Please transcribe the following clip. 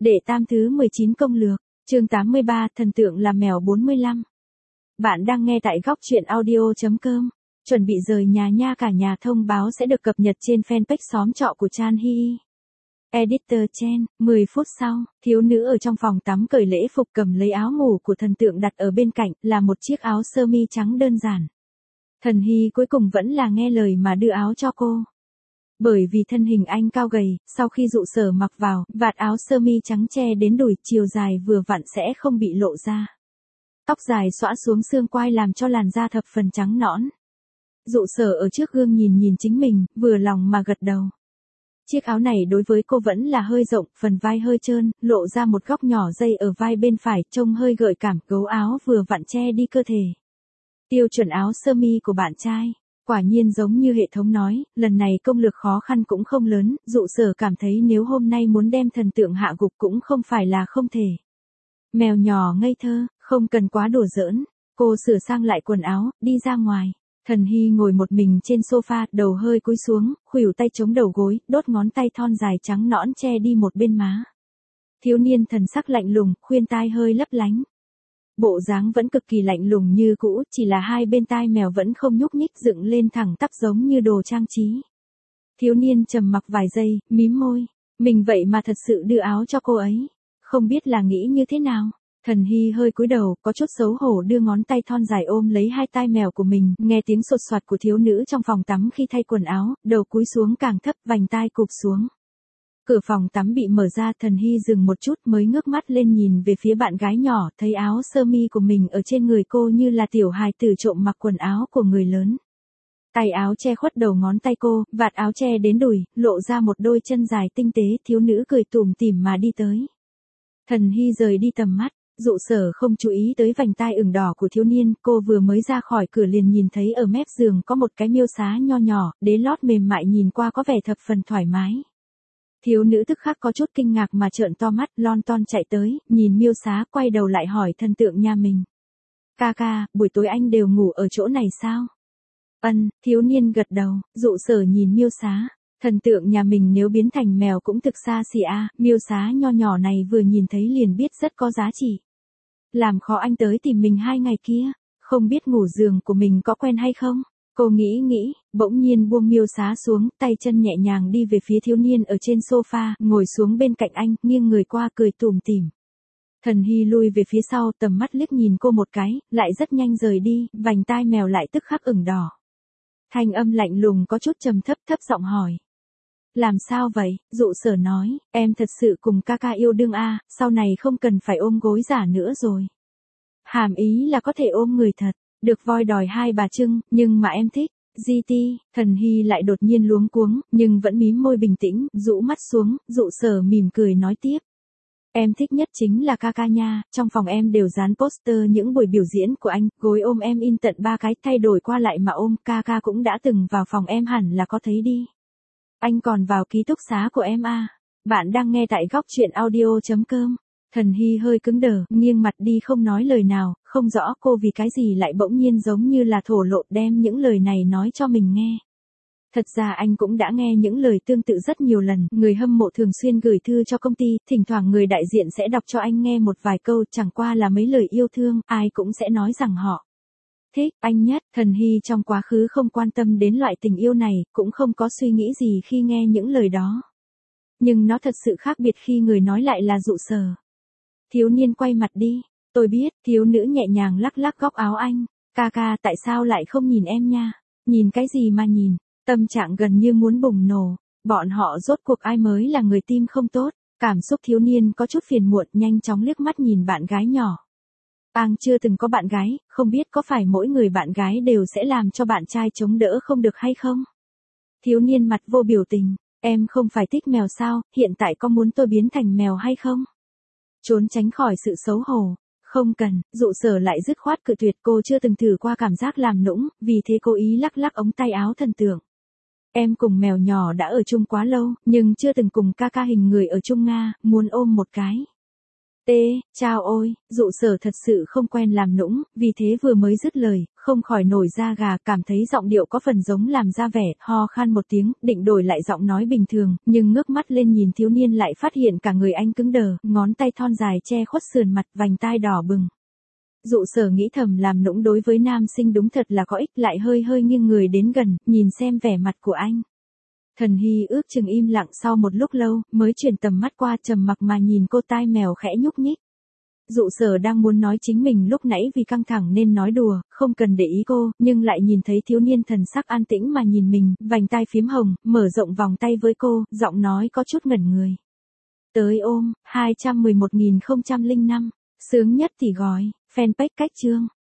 Đệ tam thứ 19 công lược, chương 83, thần tượng là mèo 45. Bạn đang nghe tại góc truyện audio.com. Chuẩn bị rời nhà nha, cả nhà thông báo sẽ được cập nhật trên fanpage xóm trọ của Chan Hee. Editor Chen. 10 phút sau, thiếu nữ ở trong phòng tắm cởi lễ phục, cầm lấy áo ngủ của thần tượng đặt ở bên cạnh, là một chiếc áo sơ mi trắng đơn giản. Thần Hy cuối cùng vẫn là nghe lời mà đưa áo cho cô. Bởi vì thân hình anh cao gầy, sau khi Dụ Sở mặc vào, vạt áo sơ mi trắng che đến đùi, chiều dài vừa vặn sẽ không bị lộ ra. Tóc dài xõa xuống xương quai làm cho làn da thập phần trắng nõn. Dụ Sở ở trước gương nhìn chính mình, vừa lòng mà gật đầu. Chiếc áo này đối với cô vẫn là hơi rộng, phần vai hơi trơn, lộ ra một góc nhỏ dây ở vai bên phải, trông hơi gợi cảm, gấu áo vừa vặn che đi cơ thể. Tiêu chuẩn áo sơ mi của bạn trai. Quả nhiên giống như hệ thống nói, lần này công lược khó khăn cũng không lớn, Dụ Sở cảm thấy nếu hôm nay muốn đem thần tượng hạ gục cũng không phải là không thể. Mèo nhỏ ngây thơ, không cần quá đùa giỡn. Cô sửa sang lại quần áo, đi ra ngoài. Thần Hy ngồi một mình trên sofa, đầu hơi cúi xuống, khuỷu tay chống đầu gối, đốt ngón tay thon dài trắng nõn che đi một bên má. Thiếu niên thần sắc lạnh lùng, khuyên tai hơi lấp lánh. Bộ dáng vẫn cực kỳ lạnh lùng như cũ, chỉ là hai bên tai mèo vẫn không nhúc nhích, dựng lên thẳng tắp giống như đồ trang trí. Thiếu niên trầm mặc vài giây, mím môi. Mình vậy mà thật sự đưa áo cho cô ấy. Không biết là nghĩ như thế nào. Thần Hy hơi cúi đầu, có chút xấu hổ đưa ngón tay thon dài ôm lấy hai tai mèo của mình, nghe tiếng sột soạt của thiếu nữ trong phòng tắm khi thay quần áo, đầu cúi xuống càng thấp, vành tai cụp xuống. Cửa phòng tắm bị mở ra, Thần Hy dừng một chút mới ngước mắt lên nhìn về phía bạn gái nhỏ, thấy áo sơ mi của mình ở trên người cô như là tiểu hài tử trộm mặc quần áo của người lớn. Tay áo che khuất đầu ngón tay cô, vạt áo che đến đùi, lộ ra một đôi chân dài tinh tế, thiếu nữ cười tủm tỉm mà đi tới. Thần Hy rời đi tầm mắt, Dụ Sở không chú ý tới vành tai ửng đỏ của thiếu niên, cô vừa mới ra khỏi cửa liền nhìn thấy ở mép giường có một cái miêu xá nho nhỏ, đế lót mềm mại nhìn qua có vẻ thập phần thoải mái. Thiếu nữ tức khắc có chút kinh ngạc mà trợn to mắt, lon ton chạy tới, nhìn miêu xá, quay đầu lại hỏi thần tượng nhà mình. Ca, buổi tối anh đều ngủ ở chỗ này sao? Thiếu niên gật đầu. Dụ Sở nhìn miêu xá. Thần tượng nhà mình nếu biến thành mèo cũng thực xa xỉ a, miêu xá nho nhỏ này vừa nhìn thấy liền biết rất có giá trị. Làm khó anh tới tìm mình 2 ngày kia, không biết ngủ giường của mình có quen hay không? Cô nghĩ, bỗng nhiên buông miêu xá xuống, tay chân nhẹ nhàng đi về phía thiếu niên ở trên sofa, ngồi xuống bên cạnh anh, nghiêng người qua cười tủm tỉm. Thần Hy lui về phía sau, tầm mắt liếc nhìn cô một cái, lại rất nhanh rời đi, vành tai mèo lại tức khắc ửng đỏ. Thanh âm lạnh lùng có chút trầm thấp giọng hỏi. Làm sao vậy? Dụ Sở nói, em thật sự cùng ca yêu đương a, sau này không cần phải ôm gối giả nữa rồi. Hàm ý là có thể ôm người thật, được voi đòi 2 bà trưng, nhưng mà em thích. GT, Thần Hy lại đột nhiên luống cuống, nhưng vẫn mím môi bình tĩnh, rũ mắt xuống, Dụ Sở mỉm cười nói tiếp. Em thích nhất chính là ca nha, trong phòng em đều dán poster những buổi biểu diễn của anh, gối ôm em in tận 3 cái, thay đổi qua lại mà ôm, ca cũng đã từng vào phòng em hẳn là có thấy đi. Anh còn vào ký túc xá của em à. Bạn đang nghe tại góc truyện audio.com. Thần Hy hơi cứng đờ, nghiêng mặt đi không nói lời nào, không rõ cô vì cái gì lại bỗng nhiên giống như là thổ lộ đem những lời này nói cho mình nghe. Thật ra anh cũng đã nghe những lời tương tự rất nhiều lần, người hâm mộ thường xuyên gửi thư cho công ty, thỉnh thoảng người đại diện sẽ đọc cho anh nghe một vài câu, chẳng qua là mấy lời yêu thương, ai cũng sẽ nói rằng họ thích anh nhất. Thần Hy trong quá khứ không quan tâm đến loại tình yêu này, cũng không có suy nghĩ gì khi nghe những lời đó. Nhưng nó thật sự khác biệt khi người nói lại là Dụ Sở. Thiếu niên quay mặt đi. Tôi biết, thiếu nữ nhẹ nhàng lắc góc áo anh. Ca, tại sao lại không nhìn em nha? Nhìn cái gì mà nhìn? Tâm trạng gần như muốn bùng nổ. Bọn họ rốt cuộc ai mới là người tim không tốt? Cảm xúc thiếu niên có chút phiền muộn, nhanh chóng liếc mắt nhìn bạn gái nhỏ. Anh chưa từng có bạn gái, không biết có phải mỗi người bạn gái đều sẽ làm cho bạn trai chống đỡ không được hay không? Thiếu niên mặt vô biểu tình, em không phải thích mèo sao, hiện tại có muốn tôi biến thành mèo hay không? Trốn tránh khỏi sự xấu hổ. Không cần, Dụ Sở lại dứt khoát cự tuyệt, cô chưa từng thử qua cảm giác làm nũng, vì thế cố ý lắc ống tay áo thần tượng. Em cùng mèo nhỏ đã ở chung quá lâu, nhưng chưa từng cùng ca hình người ở chung Nga, muốn ôm một cái. Chao ôi, dụ Sở thật sự không quen làm nũng, vì thế vừa mới dứt lời, không khỏi nổi da gà, cảm thấy giọng điệu có phần giống làm ra vẻ, ho khan một tiếng, định đổi lại giọng nói bình thường, nhưng ngước mắt lên nhìn thiếu niên lại phát hiện cả người anh cứng đờ, ngón tay thon dài che khuất sườn mặt, vành tai đỏ bừng. Dụ Sở nghĩ thầm làm nũng đối với nam sinh đúng thật là có ích, lại hơi hơi nghiêng người đến gần, nhìn xem vẻ mặt của anh. Thần Hy ước chừng im lặng sau một lúc lâu, mới chuyển tầm mắt qua trầm mặc mà nhìn cô, tai mèo khẽ nhúc nhích. Dụ Sở đang muốn nói chính mình lúc nãy vì căng thẳng nên nói đùa, không cần để ý cô, nhưng lại nhìn thấy thiếu niên thần sắc an tĩnh mà nhìn mình, vành tai phím hồng, mở rộng vòng tay với cô, giọng nói có chút ngẩn người. Tới ôm, 211.005, sướng nhất thì gói, fanpage cách chương.